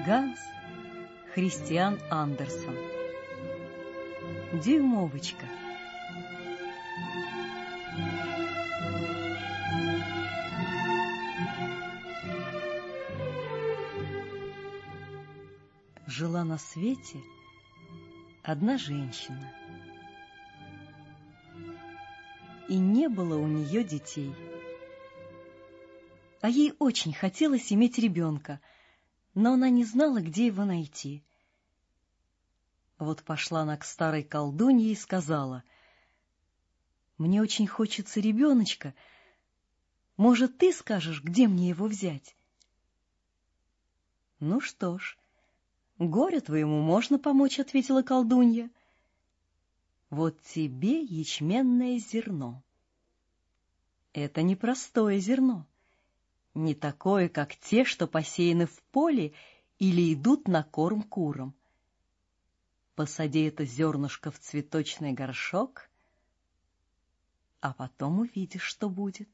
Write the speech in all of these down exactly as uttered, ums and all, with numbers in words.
Ганс Христиан Андерсен. Дюймовочка. Жила на свете одна женщина, и не было у нее детей. А ей очень хотелось иметь ребенка, но она не знала, где его найти. Вот пошла она к старой колдунье и сказала: «Мне очень хочется ребеночка. Может, ты скажешь, где мне его взять?» «Ну что ж, горю твоему можно помочь», — ответила колдунья. «Вот тебе ячменное зерно. Это непростое зерно, не такое, как те, что посеяны в поле или идут на корм курам. Посади это зернышко в цветочный горшок, а потом увидишь, что будет».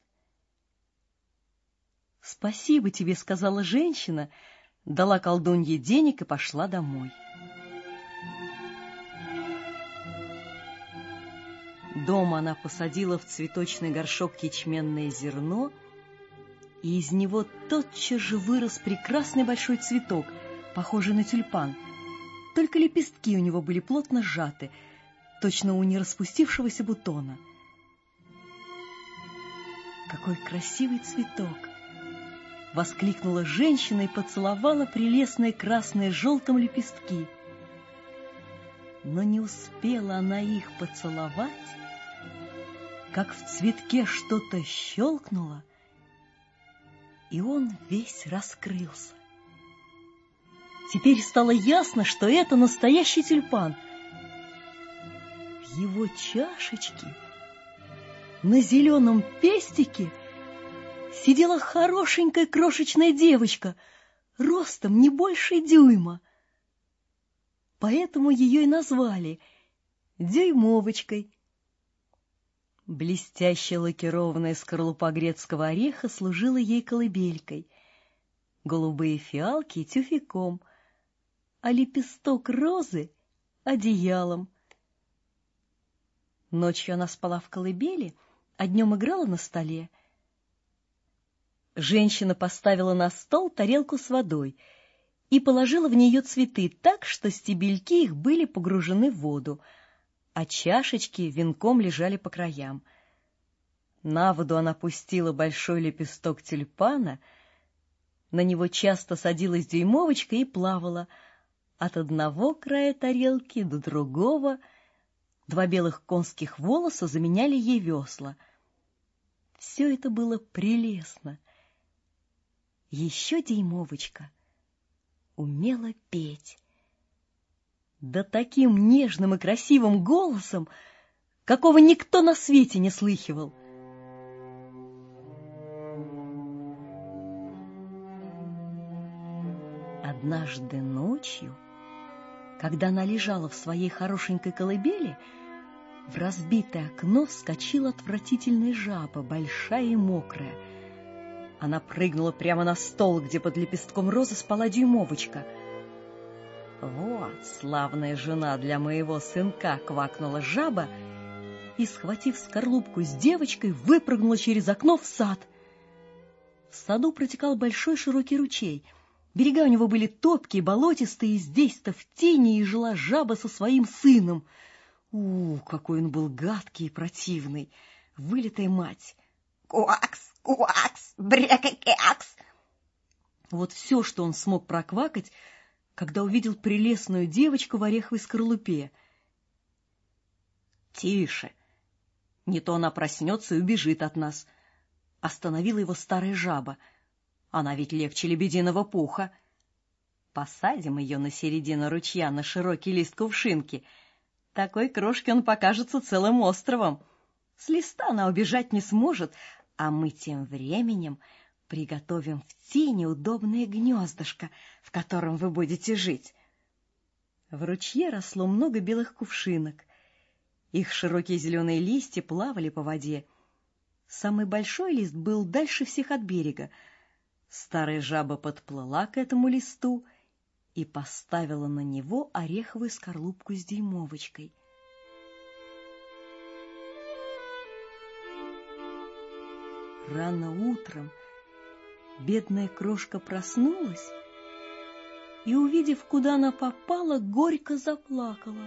«Спасибо тебе», — сказала женщина, дала колдунье денег и пошла домой. Дома она посадила в цветочный горшок ячменное зерно, и из него тотчас же вырос прекрасный большой цветок, похожий на тюльпан. Только лепестки у него были плотно сжаты, точно у нераспустившегося бутона. «Какой красивый цветок!» — воскликнула женщина и поцеловала прелестные красные с желтым лепестки. Но не успела она их поцеловать, как в цветке что-то щелкнуло, и он весь раскрылся. Теперь стало ясно, что это настоящий тюльпан. В его чашечке на зеленом пестике сидела хорошенькая крошечная девочка, ростом не больше дюйма. Поэтому ее и назвали Дюймовочкой. Блестящая лакированная скорлупа грецкого ореха служила ей колыбелькой, голубые фиалки — тюфяком, а лепесток розы — одеялом. Ночью она спала в колыбели, а днем играла на столе. Женщина поставила на стол тарелку с водой и положила в нее цветы так, что стебельки их были погружены в воду, а чашечки венком лежали по краям. На воду она пустила большой лепесток тюльпана, на него часто садилась Дюймовочка и плавала от одного края тарелки до другого. Два белых конских волоса заменяли ей весла. Все это было прелестно. Еще Дюймовочка умела петь. Да таким нежным и красивым голосом, какого никто на свете не слыхивал. Однажды ночью, когда она лежала в своей хорошенькой колыбели, в разбитое окно вскочила отвратительная жаба, большая и мокрая. Она прыгнула прямо на стол, где под лепестком розы спала Дюймовочка. «Вот славная жена для моего сынка!» — квакнула жаба и, схватив скорлупку с девочкой, выпрыгнула через окно в сад. В саду протекал большой широкий ручей. Берега у него были топкие, болотистые, и здесь-то в тени и жила жаба со своим сыном. У, какой он был гадкий и противный! Вылитая мать! «Куакс, куакс, брекакекс!» Вот все, что он смог проквакать, когда увидел прелестную девочку в ореховой скорлупе. «Тише! Не то она проснется и убежит от нас!» Остановила его старая жаба. «Она ведь легче лебединого пуха. Посадим ее на середину ручья на широкий лист кувшинки. Такой крошке он покажется целым островом. С листа она убежать не сможет, а мы тем временем приготовим в тени удобное гнездышко, в котором вы будете жить». В ручье росло много белых кувшинок. Их широкие зеленые листья плавали по воде. Самый большой лист был дальше всех от берега. Старая жаба подплыла к этому листу и поставила на него ореховую скорлупку с дюймовочкой. Рано утром бедная крошка проснулась и, увидев, куда она попала, горько заплакала.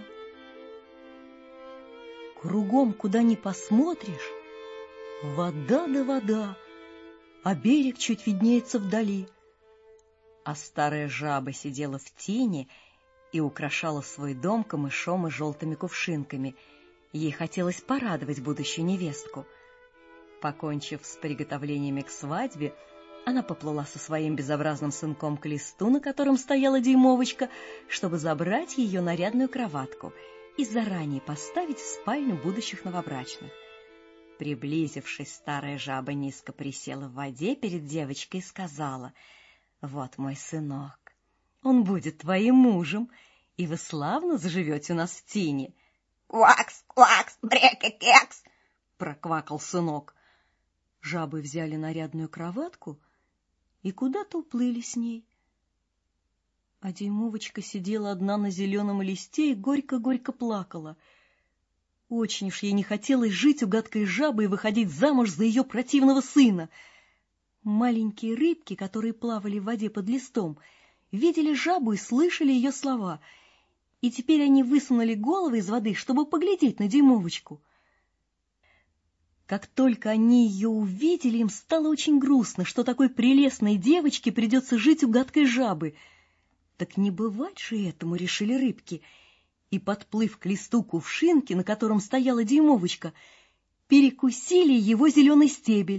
Кругом, куда ни посмотришь, вода да вода, а берег чуть виднеется вдали. А старая жаба сидела в тени и украшала свой дом камышом и желтыми кувшинками. Ей хотелось порадовать будущую невестку. Покончив с приготовлениями к свадьбе, она поплыла со своим безобразным сынком к листу, на котором стояла дюймовочка, чтобы забрать ее нарядную кроватку и заранее поставить в спальню будущих новобрачных. Приблизившись, старая жаба низко присела в воде перед девочкой и сказала: «Вот мой сынок, он будет твоим мужем, и вы славно заживете у нас в тени». «Квакс, квакс, брекекекс!» — проквакал сынок. Жабы взяли нарядную кроватку и куда-то уплыли с ней. А дюймовочка сидела одна на зеленом листе и горько-горько плакала. Очень уж ей не хотелось жить у гадкой жабы и выходить замуж за ее противного сына. Маленькие рыбки, которые плавали в воде под листом, видели жабу и слышали ее слова, и теперь они высунули головы из воды, чтобы поглядеть на дюймовочку. Как только они ее увидели, им стало очень грустно, что такой прелестной девочке придется жить у гадкой жабы. Так не бывать же этому, решили рыбки, и, подплыв к листу кувшинки, на котором стояла дюймовочка, перекусили его зеленый стебель.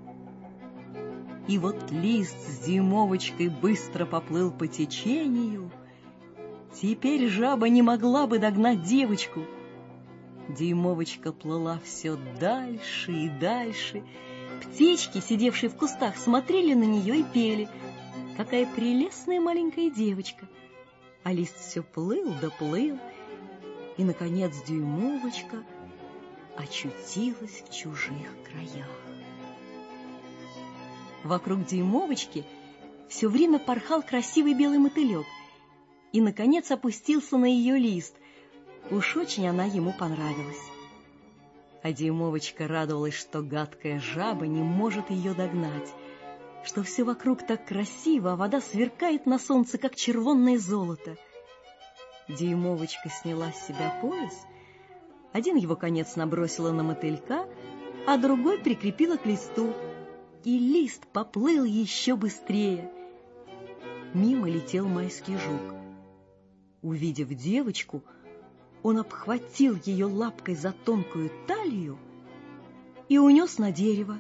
И вот лист с дюймовочкой быстро поплыл по течению. Теперь жаба не могла бы догнать девочку. Дюймовочка плыла все дальше и дальше. Птички, сидевшие в кустах, смотрели на нее и пели: «Какая прелестная маленькая девочка!» А лист все плыл да плыл, и, наконец, дюймовочка очутилась в чужих краях. Вокруг дюймовочки все время порхал красивый белый мотылек и, наконец, опустился на ее лист. Уж очень она ему понравилась. А дюймовочка радовалась, что гадкая жаба не может ее догнать, что все вокруг так красиво, а вода сверкает на солнце, как червонное золото. Дюймовочка сняла с себя пояс, один его конец набросила на мотылька, а другой прикрепила к листу, и лист поплыл еще быстрее. Мимо летел майский жук. Увидев девочку, он обхватил ее лапкой за тонкую талию и унес на дерево.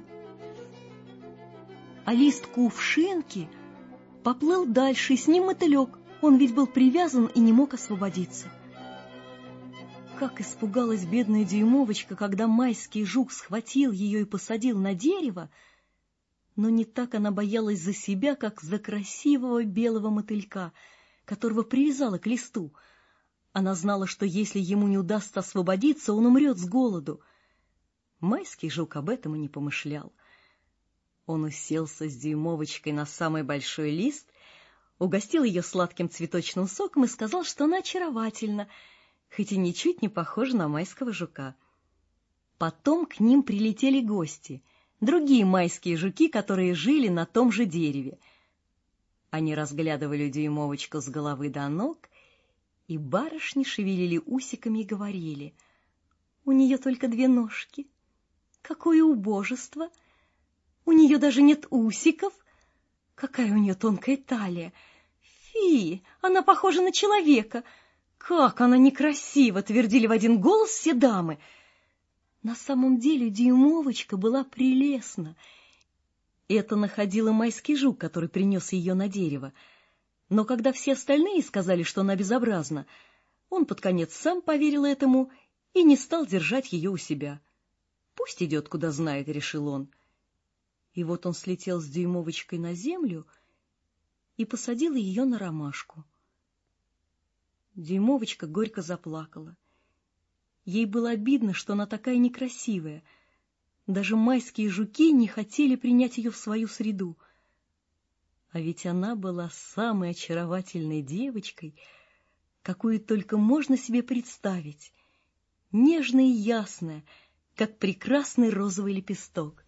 А лист кувшинки поплыл дальше, и с ним мотылек. Он ведь был привязан и не мог освободиться. Как испугалась бедная дюймовочка, когда майский жук схватил ее и посадил на дерево, но не так она боялась за себя, как за красивого белого мотылька, которого привязала к листу. Она знала, что если ему не удастся освободиться, он умрет с голоду. Майский жук об этом и не помышлял. Он уселся с дюймовочкой на самый большой лист, угостил ее сладким цветочным соком и сказал, что она очаровательна, хоть и ничуть не похожа на майского жука. Потом к ним прилетели гости, другие майские жуки, которые жили на том же дереве. Они разглядывали дюймовочку с головы до ног, и барышни шевелили усиками и говорили: «У нее только две ножки. Какое убожество! У нее даже нет усиков. Какая у нее тонкая талия! Фи, она похожа на человека! Как она некрасива!» — твердили в один голос все дамы. На самом деле дюймовочка была прелестна. Это находила майский жук, который принес ее на дерево. Но когда все остальные сказали, что она безобразна, он под конец сам поверил этому и не стал держать ее у себя. «Пусть идет, куда знает», — решил он. И вот он слетел с дюймовочкой на землю и посадил ее на ромашку. Дюймовочка горько заплакала. Ей было обидно, что она такая некрасивая. Даже майские жуки не хотели принять ее в свою среду. А ведь она была самой очаровательной девочкой, какую только можно себе представить, нежная и ясная, как прекрасный розовый лепесток.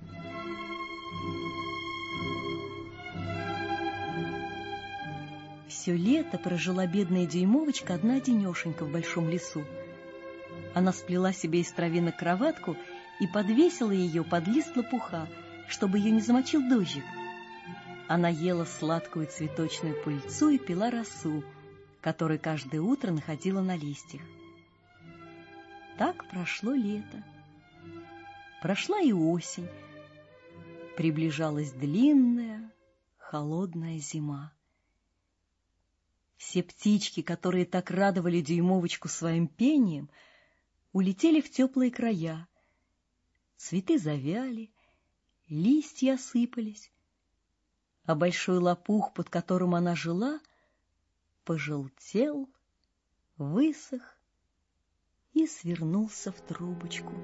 Все лето прожила бедная дюймовочка одна-одинешенька в большом лесу. Она сплела себе из травинок кроватку и подвесила ее под лист лопуха, чтобы ее не замочил дождик. Она ела сладкую цветочную пыльцу и пила росу, которую каждое утро находила на листьях. Так прошло лето. Прошла и осень. Приближалась длинная, холодная зима. Все птички, которые так радовали дюймовочку своим пением, улетели в теплые края. Цветы завяли, листья осыпались, а большой лопух, под которым она жила, пожелтел, высох и свернулся в трубочку.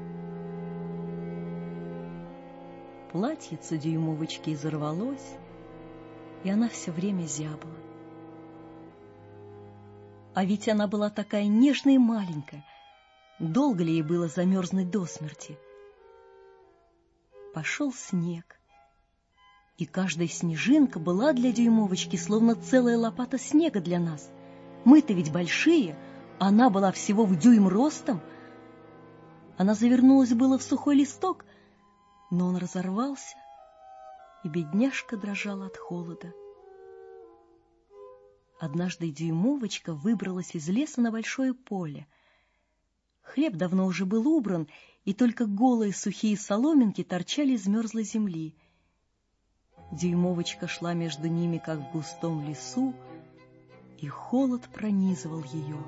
Платьице дюймовочки изорвалось, и она все время зябла. А ведь она была такая нежная и маленькая. Долго ли ей было замерзнуть до смерти? Пошел снег, и каждая снежинка была для дюймовочки словно целая лопата снега для нас. Мы-то ведь большие, а она была всего в дюйм ростом. Она завернулась было в сухой листок, но он разорвался, и бедняжка дрожала от холода. Однажды дюймовочка выбралась из леса на большое поле. Хлеб давно уже был убран, и только голые сухие соломинки торчали из мерзлой земли. Дюймовочка шла между ними, как в густом лесу, и холод пронизывал ее.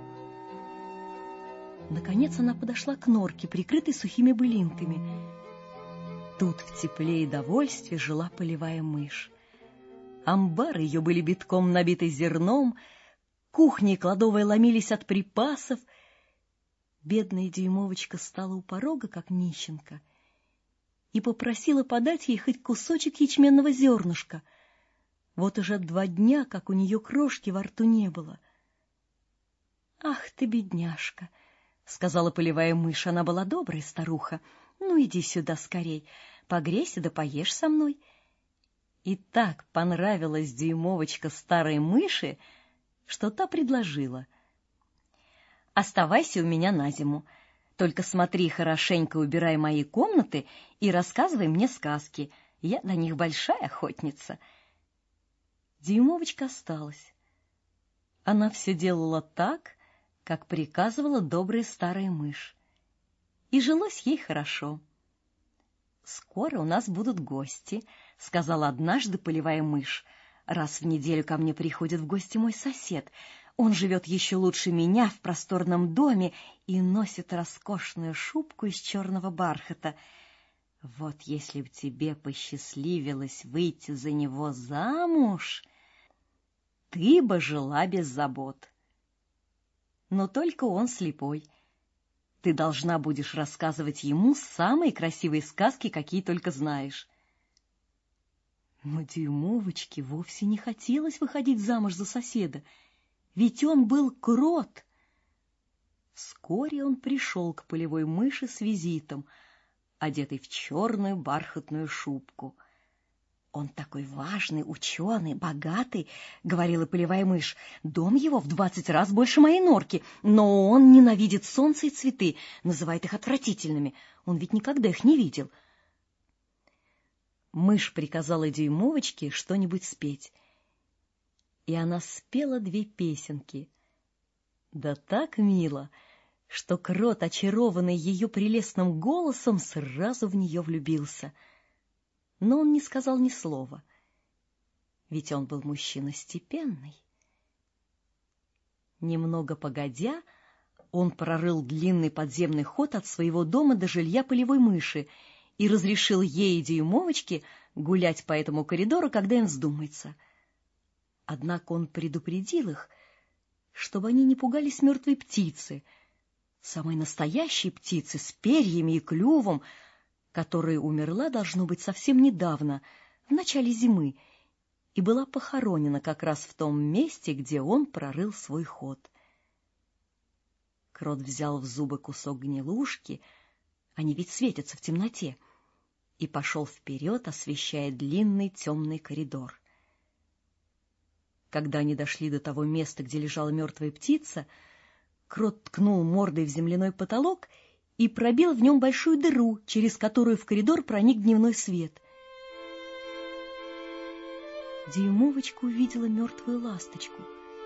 Наконец она подошла к норке, прикрытой сухими былинками. Тут в тепле и довольстве жила полевая мышь. Амбары ее были битком набиты зерном, кухни и кладовая ломились от припасов. Бедная дюймовочка стала у порога, как нищенка, и попросила подать ей хоть кусочек ячменного зернышка. Вот уже два дня, как у нее крошки во рту не было. — Ах ты, бедняжка! — сказала полевая мышь. Она была добрая старуха. — Ну, иди сюда скорей, погрейся да поешь со мной. И так понравилась дюймовочка старой мыши, что та предложила: «Оставайся у меня на зиму, только смотри хорошенько, убирай мои комнаты и рассказывай мне сказки, я на них большая охотница». Дюймовочка осталась. Она все делала так, как приказывала добрая старая мышь, и жилось ей хорошо. «Скоро у нас будут гости», — сказала однажды полевая мышь. «Раз в неделю ко мне приходит в гости мой сосед. Он живет еще лучше меня в просторном доме и носит роскошную шубку из черного бархата. Вот если б тебе посчастливилось выйти за него замуж, ты бы жила без забот. Но только он слепой. Ты должна будешь рассказывать ему самые красивые сказки, какие только знаешь». Но дюймовочке вовсе не хотелось выходить замуж за соседа, ведь он был крот. Вскоре он пришел к полевой мыши с визитом, одетый в черную бархатную шубку. «Он такой важный, ученый, богатый, — говорила полевая мышь, — дом его в двадцать раз больше моей норки, но он ненавидит солнце и цветы, называет их отвратительными, он ведь никогда их не видел». Мышь приказала дюймовочке что-нибудь спеть, и она спела две песенки. Да так мило, что крот, очарованный ее прелестным голосом, сразу в нее влюбился. Но он не сказал ни слова, ведь он был мужчина степенный. Немного погодя, он прорыл длинный подземный ход от своего дома до жилья полевой мыши и разрешил ей и дюймовочке гулять по этому коридору, когда им вздумается. Однако он предупредил их, чтобы они не пугались мертвой птицы, самой настоящей птицы с перьями и клювом, которая умерла, должно быть, совсем недавно, в начале зимы, и была похоронена как раз в том месте, где он прорыл свой ход. Крот взял в зубы кусок гнилушки, они ведь светятся в темноте, и пошел вперед, освещая длинный темный коридор. Когда они дошли до того места, где лежала мертвая птица, Крот ткнул мордой в земляной потолок и пробил в нем большую дыру, через которую в коридор проник дневной свет. Дюймовочка увидела мертвую ласточку.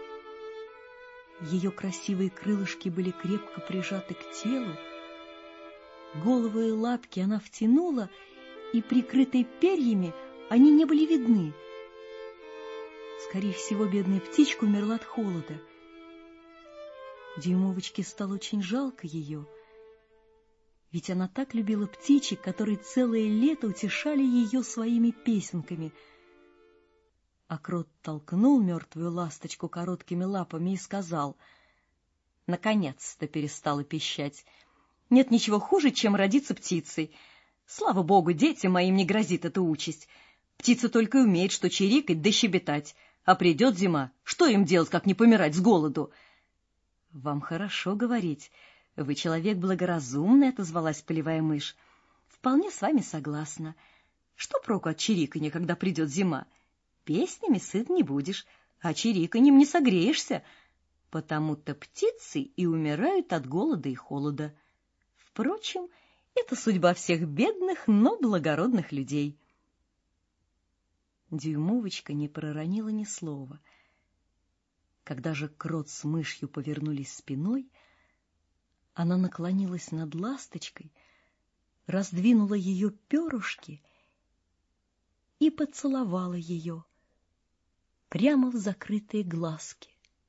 Ее красивые крылышки были крепко прижаты к телу, голову и лапки она втянула, и, прикрытые перьями, они не были видны. Скорее всего, бедная птичка умерла от холода. Дюймовочке стало очень жалко ее, ведь она так любила птичек, которые целое лето утешали ее своими песенками. А Крот толкнул мертвую ласточку короткими лапами и сказал: «Наконец-то перестала пищать. Нет ничего хуже, чем родиться птицей. Слава богу, детям моим не грозит эта участь. Птица только и умеет что чирикать да щебетать, а придет зима, что им делать, как не помирать с голоду?» «Вам хорошо говорить. Вы человек благоразумный», — отозвалась полевая мышь. «Вполне с вами согласна. Что проку от чириканья, когда придет зима? Песнями сыт не будешь, а чириканьем не согреешься. Потому-то птицы и умирают от голода и холода. Впрочем, это судьба всех бедных, но благородных людей». Дюймовочка не проронила ни слова. Когда же Крот с мышью повернулись спиной, она наклонилась над ласточкой, раздвинула ее перышки и поцеловала ее прямо в закрытые глазки.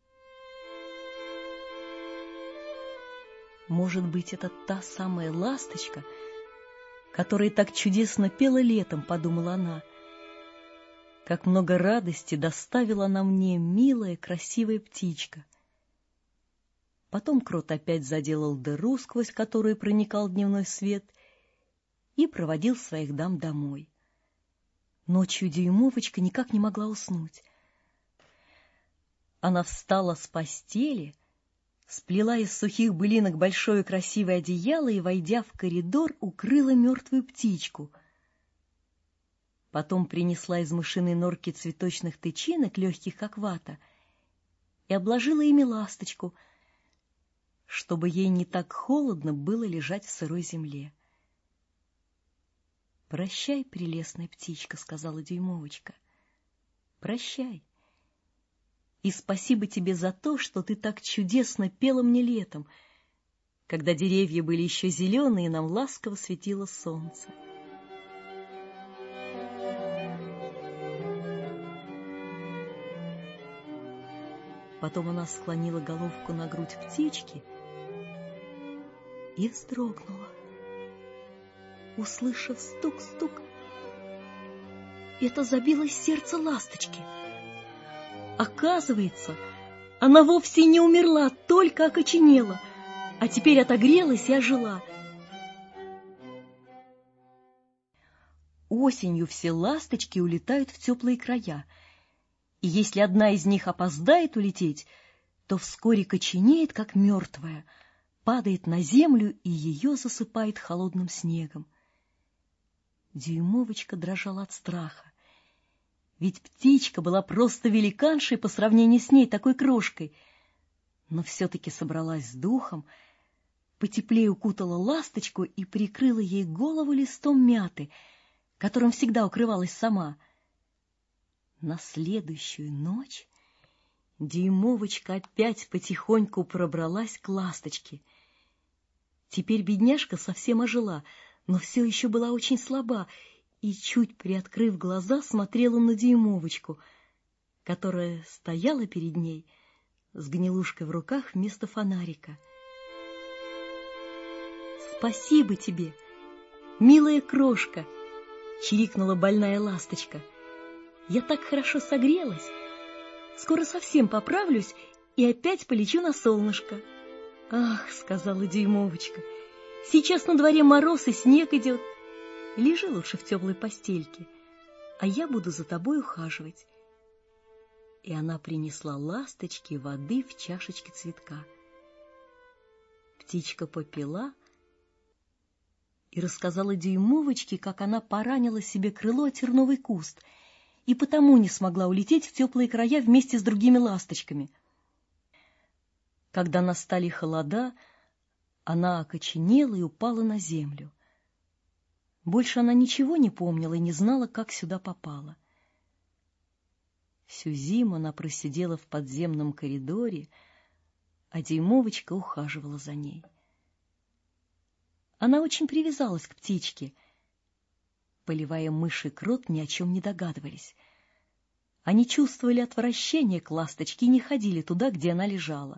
Может быть, это та самая ласточка, которая так чудесно пела летом, подумала она. Как много радости доставила она мне милая, красивая птичка. Потом Крот опять заделал дыру, сквозь которую проникал дневной свет, и проводил своих дам домой. Ночью Дюймовочка никак не могла уснуть. Она встала с постели, сплела из сухих былинок большое красивое одеяло и, войдя в коридор, укрыла мертвую птичку. Потом принесла из мышиной норки цветочных тычинок, легких как вата, и обложила ими ласточку, чтобы ей не так холодно было лежать в сырой земле. «Прощай, прелестная птичка», — сказала Дюймовочка. «Прощай. И спасибо тебе за то, что ты так чудесно пела мне летом, когда деревья были еще зеленые, и нам ласково светило солнце». Потом она склонила головку на грудь птички и вздрогнула, услышав стук-стук. Это забилось сердце ласточки. Оказывается, она вовсе не умерла, только окоченела, а теперь отогрелась и ожила. Осенью все ласточки улетают в теплые края, и если одна из них опоздает улететь, то вскоре коченеет, как мертвая, падает на землю, и ее засыпает холодным снегом. Дюймовочка дрожала от страха, ведь птичка была просто великаншей по сравнению с ней, такой крошкой, но все-таки собралась с духом, потеплее укутала ласточку и прикрыла ей голову листом мяты, которым всегда укрывалась сама. На следующую ночь Дюймовочка опять потихоньку пробралась к ласточке. Теперь бедняжка совсем ожила, но все еще была очень слаба, и, чуть приоткрыв глаза, смотрела на Дюймовочку, которая стояла перед ней с гнилушкой в руках вместо фонарика. «Спасибо тебе, милая крошка!» — чирикнула больная ласточка. «Я так хорошо согрелась. Скоро совсем поправлюсь и опять полечу на солнышко». «Ах», — сказала Дюймовочка, — «сейчас на дворе мороз и снег идет. Лежи лучше в теплой постельке, а я буду за тобой ухаживать и она принесла ласточке воды в чашечке цветка. Птичка попила и рассказала дюймовочке, как она поранила себе крыло о терновый куст и потому не смогла улететь в теплые края вместе с другими ласточками. Когда настали холода, она окоченела и упала на землю. Больше она ничего не помнила и не знала, как сюда попала. Всю зиму она просидела в подземном коридоре, а дюймовочка ухаживала за ней. Она очень привязалась к птичке. Полевая мышь и крот ни о чем не догадывались. Они чувствовали отвращение к ласточке и не ходили туда, где она лежала.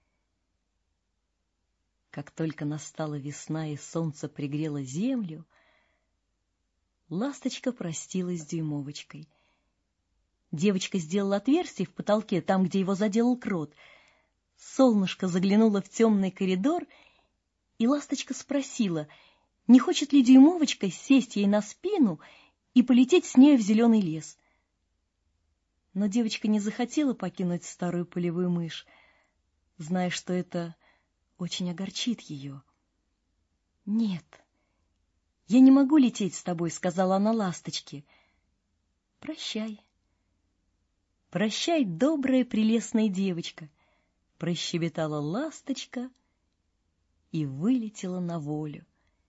Как только настала весна и солнце пригрело землю, ласточка простилась с дюймовочкой. Девочка сделала отверстие в потолке, там, где его заделал крот. Солнышко заглянуло в темный коридор, и ласточка спросила, не хочет ли дюймовочка сесть ей на спину и полететь с нею в зеленый лес. Но девочка не захотела покинуть старую полевую мышь, зная, что это очень огорчит ее. — Нет, я не могу лететь с тобой, — сказала она ласточке. — Прощай. — Прощай, добрая прелестная девочка, — прощебетала ласточка и вылетела на волю.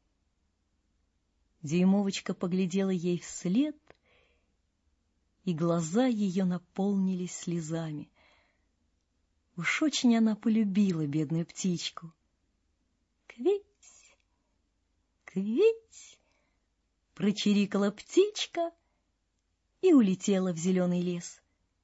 Дюймовочка поглядела ей вслед, и глаза ее наполнились слезами. Уж очень она полюбила бедную птичку. «Квить! Квить!» — прочирикала птичка и улетела в зеленый лес.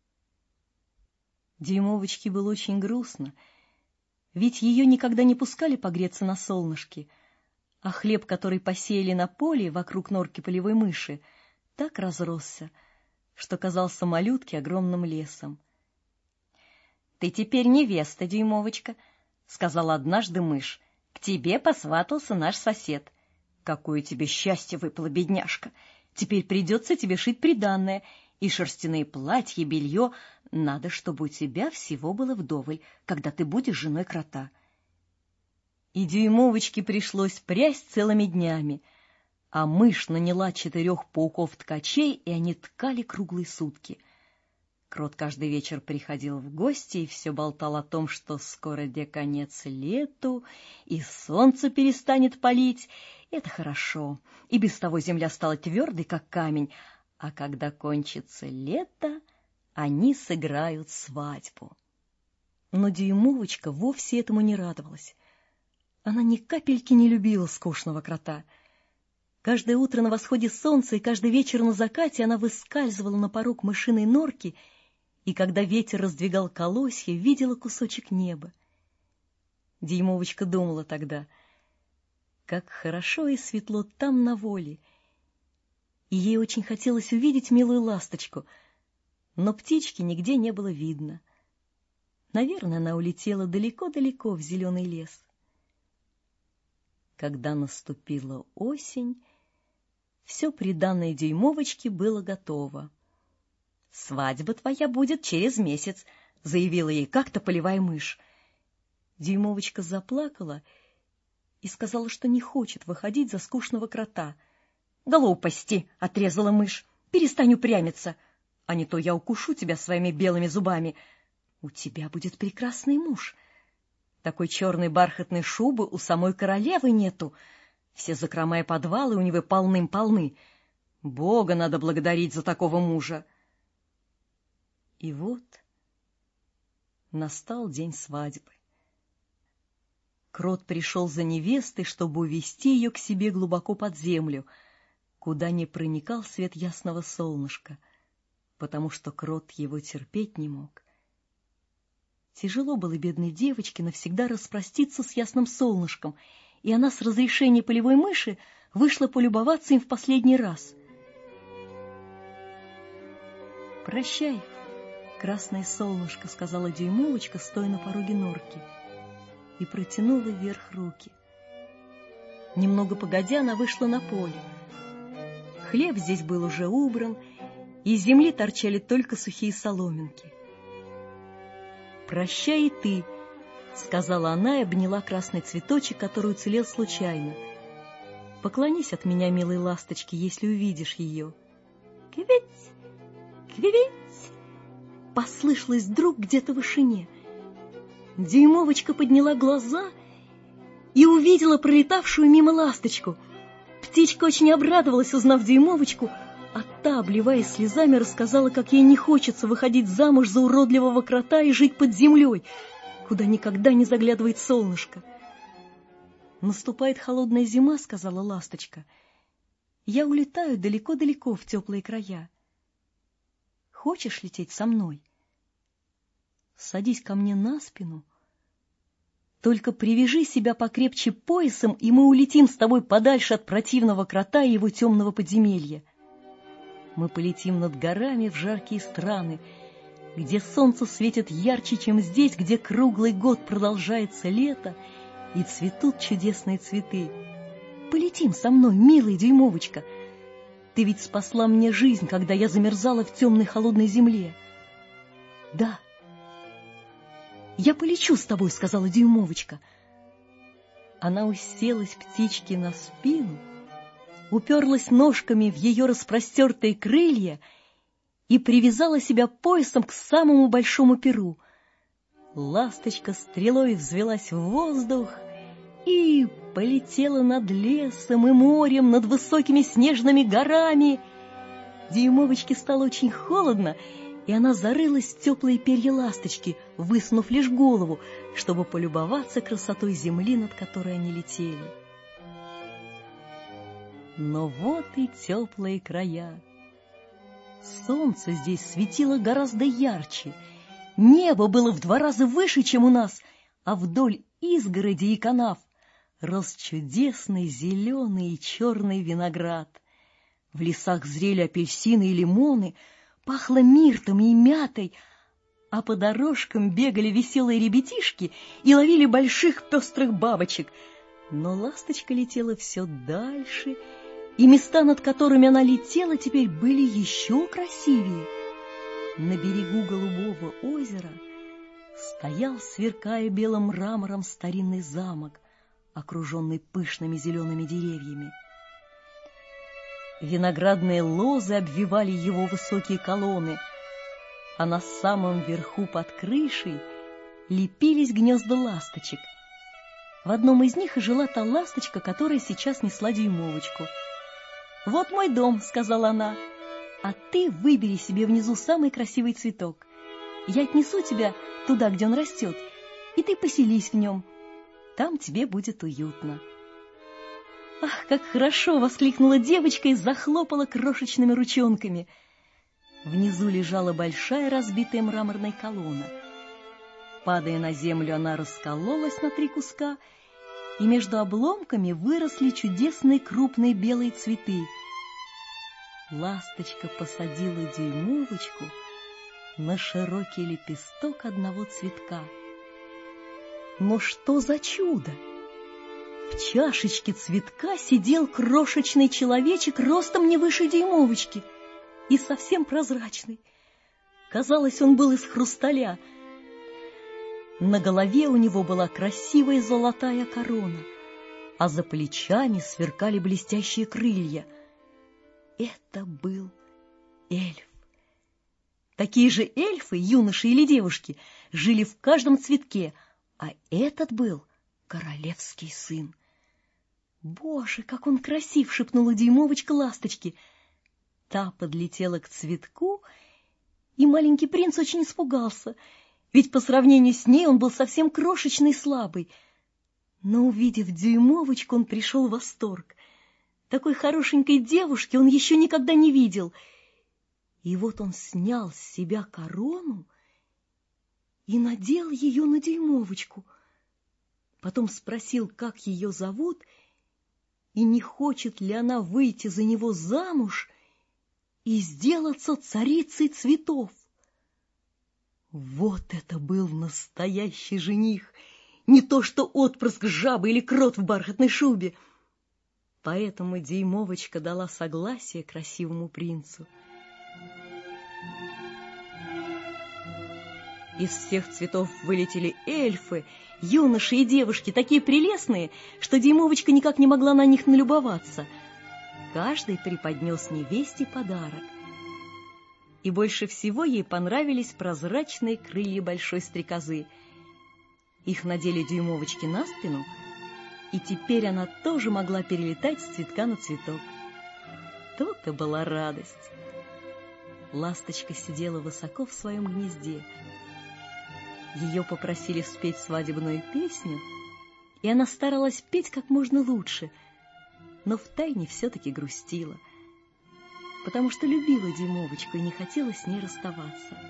Дюймовочке было очень грустно, ведь ее никогда не пускали погреться на солнышке, а хлеб, который посеяли на поле вокруг норки полевой мыши, так разросся, что казался малютке огромным лесом. — Ты теперь невеста, Дюймовочка, — сказала однажды мышь. — К тебе посватался наш сосед. Какое тебе счастье выпало, бедняжка! Теперь придется тебе шить приданое, и шерстяные платья, белье. Надо, чтобы у тебя всего было вдоволь, когда ты будешь женой крота. И Дюймовочке пришлось прясть целыми днями, а мышь наняла четырех пауков-ткачей, и они ткали круглые сутки. Крот каждый вечер приходил в гости и все болтал о том, что скоро де конец лету, и солнце перестанет палить. Это хорошо, и без того земля стала твердой, как камень, а когда кончится лето, они сыграют свадьбу. Но Дюймовочка вовсе этому не радовалась. Она ни капельки не любила скучного крота. Каждое утро на восходе солнца и каждый вечер на закате она выскальзывала на порог мышиной норки, и когда ветер раздвигал колосья, видела кусочек неба. Дюймовочка думала тогда, как хорошо и светло там на воле, и ей очень хотелось увидеть милую ласточку, но птички нигде не было видно. Наверное, она улетела далеко-далеко в зеленый лес. Когда наступила осень, все приданое Дюймовочке было готово. — Свадьба твоя будет через месяц, — заявила ей как-то полевая мышь. Дюймовочка заплакала и сказала, что не хочет выходить за скучного крота. — Глупости! — отрезала мышь. — Перестань упрямиться, а не то я укушу тебя своими белыми зубами. У тебя будет прекрасный муж. Такой черной бархатной шубы у самой королевы нету. Все закрома и подвалы у него полным-полны. Бога надо благодарить за такого мужа. И вот настал день свадьбы. Крот пришел за невестой, чтобы увести ее к себе глубоко под землю, куда не проникал свет ясного солнышка, потому что крот его терпеть не мог. Тяжело было бедной девочке навсегда распроститься с ясным солнышком, и она с разрешения полевой мыши вышла полюбоваться им в последний раз. «Прощай, красное солнышко», — сказала Дюймовочка, стоя на пороге норки, и протянула вверх руки. Немного погодя, она вышла на поле. Хлеб здесь был уже убран, и из земли торчали только сухие соломинки. «Прощай и ты», — сказала она и обняла красный цветочек, который уцелел случайно. «Поклонись от меня, милой ласточке, если увидишь ее». «Квить! Квить!» — послышалось вдруг где-то в вышине. Дюймовочка подняла глаза и увидела пролетавшую мимо ласточку. Птичка очень обрадовалась, узнав Дюймовочку, а та, обливаясь слезами, рассказала, как ей не хочется выходить замуж за уродливого крота и жить под землей, куда никогда не заглядывает солнышко. «Наступает холодная зима», — сказала ласточка. «Я улетаю далеко-далеко в теплые края. Хочешь лететь со мной? Садись ко мне на спину. Только привяжи себя покрепче поясом, и мы улетим с тобой подальше от противного крота и его темного подземелья. Мы полетим над горами в жаркие страны, где солнце светит ярче, чем здесь, где круглый год продолжается лето и цветут чудесные цветы. Полетим со мной, милая Дюймовочка. Ты ведь спасла мне жизнь, когда я замерзала в темной холодной земле». «Да, я полечу с тобой», — сказала Дюймовочка. Она уселась птичке на спину, уперлась ножками в ее распростертые крылья и привязала себя поясом к самому большому перу. Ласточка стрелой взвелась в воздух и полетела над лесом и морем, над высокими снежными горами. Дюймовочке стало очень холодно, и она зарылась в теплые перья ласточки, высунув лишь голову, чтобы полюбоваться красотой земли, над которой они летели. Но вот и теплые края. Солнце здесь светило гораздо ярче, небо было в два раза выше, чем у нас, а вдоль изгородей и канав рос чудесный зеленый и черный виноград. В лесах зрели апельсины и лимоны, пахло миртом и мятой, а по дорожкам бегали веселые ребятишки и ловили больших пестрых бабочек. Но ласточка летела все дальше, и места, над которыми она летела, теперь были еще красивее. На берегу голубого озера стоял, сверкая белым мрамором, старинный замок, окруженный пышными зелеными деревьями. Виноградные лозы обвивали его высокие колонны, а на самом верху под крышей лепились гнезда ласточек. В одном из них и жила та ласточка, которая сейчас несла Дюймовочку. «Вот мой дом», — сказала она, — «а ты выбери себе внизу самый красивый цветок. Я отнесу тебя туда, где он растет, и ты поселись в нем. Там тебе будет уютно». «Ах, как хорошо!» — воскликнула девочка и захлопала крошечными ручонками. Внизу лежала большая разбитая мраморная колонна. Падая на землю, она раскололась на три куска, и между обломками выросли чудесные крупные белые цветы. Ласточка посадила Дюймовочку на широкий лепесток одного цветка. Но что за чудо! В чашечке цветка сидел крошечный человечек ростом не выше Дюймовочки и совсем прозрачный. Казалось, он был из хрусталя. На голове у него была красивая золотая корона, а за плечами сверкали блестящие крылья. Это был эльф. Такие же эльфы, юноши или девушки, жили в каждом цветке, а этот был королевский сын. «Боже, как он красив!» — шепнула Дюймовочка ласточке. Та подлетела к цветку, и маленький принц очень испугался, ведь по сравнению с ней он был совсем крошечный и слабый. Но, увидев Дюймовочку, он пришел в восторг. Такой хорошенькой девушки он еще никогда не видел. И вот он снял с себя корону и надел ее на Дюймовочку. Потом спросил, как ее зовут, и не хочет ли она выйти за него замуж и сделаться царицей цветов. Вот это был настоящий жених, не то что отпрыск жабы или крот в бархатной шубе. Поэтому Дюймовочка дала согласие красивому принцу. Из всех цветов вылетели эльфы, юноши и девушки, такие прелестные, что Дюймовочка никак не могла на них налюбоваться. Каждый преподнес невесте подарок. И больше всего ей понравились прозрачные крылья большой стрекозы. Их надели Дюймовочке на спину, и теперь она тоже могла перелетать с цветка на цветок. То-то была радость. Ласточка сидела высоко в своем гнезде. Ее попросили спеть свадебную песню, и она старалась петь как можно лучше, но втайне все-таки грустила, потому что любила Дюймовочку и не хотела с ней расставаться.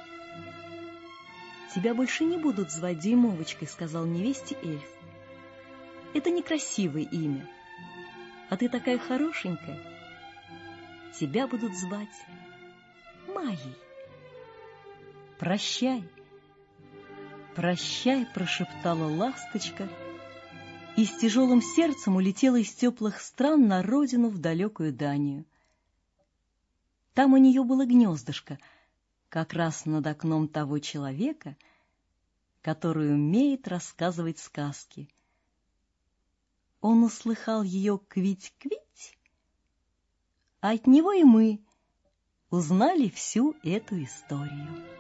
«Тебя больше не будут звать Дюймовочкой», — сказал невесте эльф. «Это некрасивое имя, а ты такая хорошенькая. Тебя будут звать Майей. Прощай». «Прощай», — прошептала ласточка, и с тяжелым сердцем улетела из теплых стран на родину в далекую Данию. Там у нее было гнездышко, как раз над окном того человека, который умеет рассказывать сказки. Он услыхал ее квить-квить, а от него и мы узнали всю эту историю.